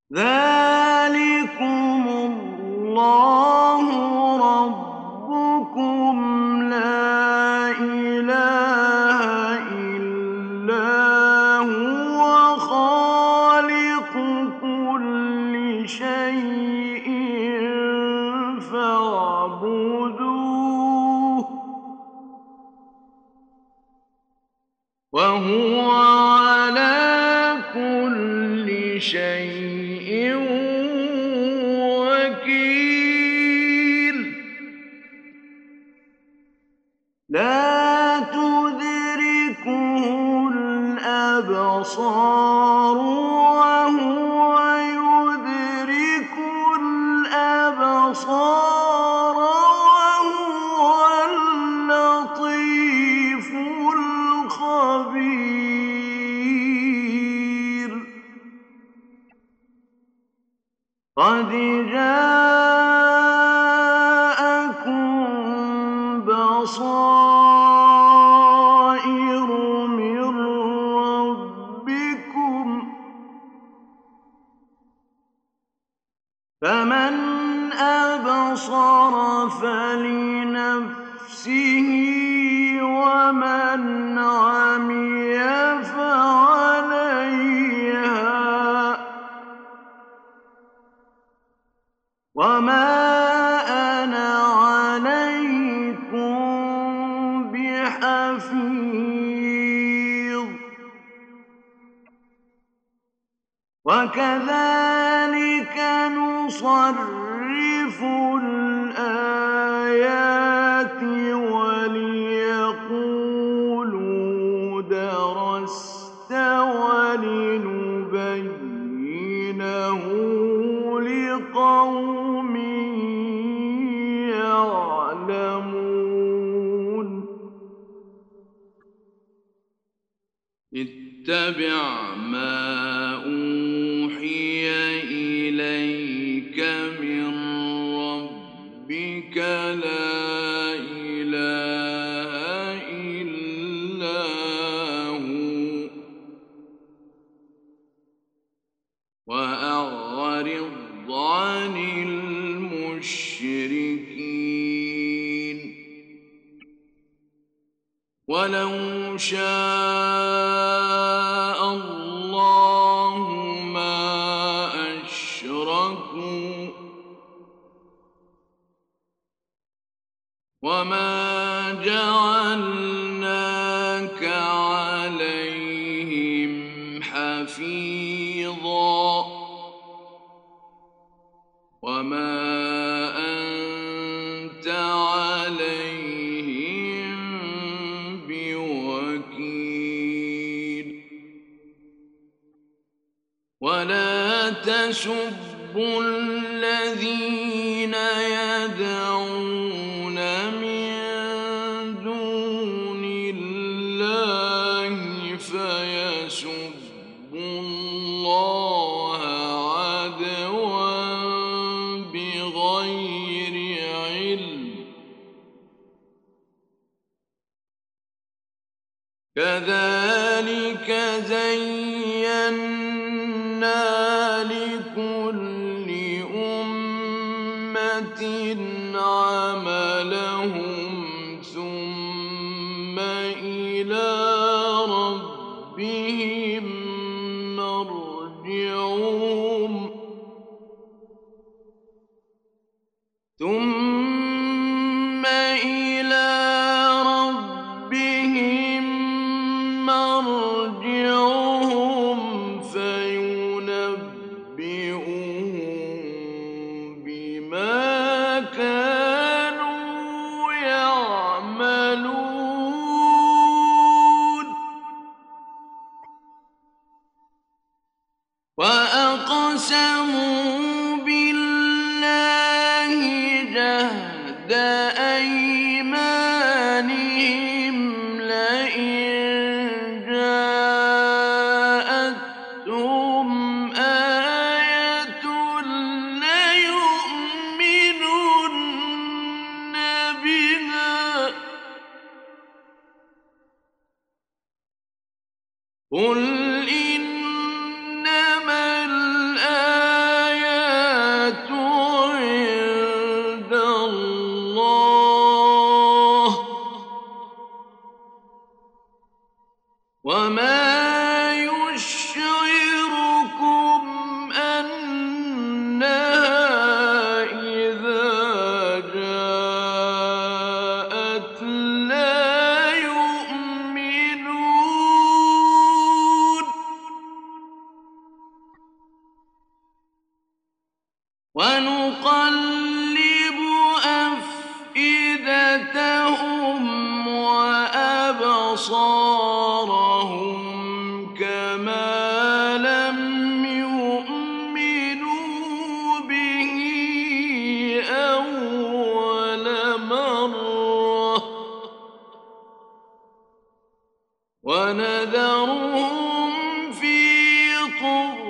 ذَٰلِكُمُ اللَّهُ رَبُّكُمْ لَا إِلَٰهَ إِلَّا هُوَ خَالِقُ كُلِّ شَيْءٍ فَاعْبُدُوهُ ۚ وَهُوَ عَلَىٰ كُلِّ شَيْءٍ وَكِيلٌ لَّا تُدْرِكُهُ الْأَبْصَارُ وَهُوَ يُدْرِكُ الْأَبْصَارَ وَهُوَ اللَّطِيفُ الْخَبِيرُ قَدْ جَاءَكُم بَصَائِرُ مِن رَّبِّكُمْ ۖ فَمَنْ أَبْصَرَ فَلِنَفْسِهِ وَمَنْ عَمِيَ فَعَلَيْهَا ۚ وَمَا أَنَا عَلَيْكُم بِحَفِيظٍ وَكَذَٰلِكَ نُصَرِّفُ الْآيَاتِ وَلِيَقُولُوا دَرَسْتَ وَلِنُبَيِّنَهُ لِقَوْمٍ يَعْلَمُونَ اتَّبِعْ مَا أُوحِيَ إِلَيْكَ مِن رَّبِّكَ ۖ لَا إِلَٰهَ إِلَّا هُوَ ۖ وَأَعْرِضْ عَنِ الْمُشْرِكِينَ وَلَوْ شَاءَ اللَّهُ مَا أَشْرَكُوا ۗ وَمَا جَعَلْنَاكَ عَلَيْهِمْ حَفِيظًا وَمَا أَنتَ عَلَيْهِم بِوَكِيلٍ وَلَا تَسُبُّوا الَّذِينَ يَدْعُونَ مِن دُونِ اللَّهِ فَيَسُبُّوا اللَّهَ عَدْوًا بِغَيْرِ عِلْمٍ ۗ كَذَٰلِكَ زَيَّنَّا لِكُلِّ أُمَّةٍ عَمَلَهُمْ ثُمَّ إِلَىٰ رَبِّهِم مَّرْجِعُهُمْ فَيُنَبِّئُهُم بِمَا كَانُوا يَعْمَلُونَ وَأَقْسَمُوا بِاللَّهِ جَهْدَ أَيْمَانِهِمْ لَئِن جَاءَتْهُمْ آيَةٌ لَّيُؤْمِنُنَّ بِهَا ۚ قُلْ إِنَّمَا الْآيَاتُ ونقلب أفئدتهم وأبصارهم كما لم يؤمنوا به أول مرة ونذرهم في طغيانهم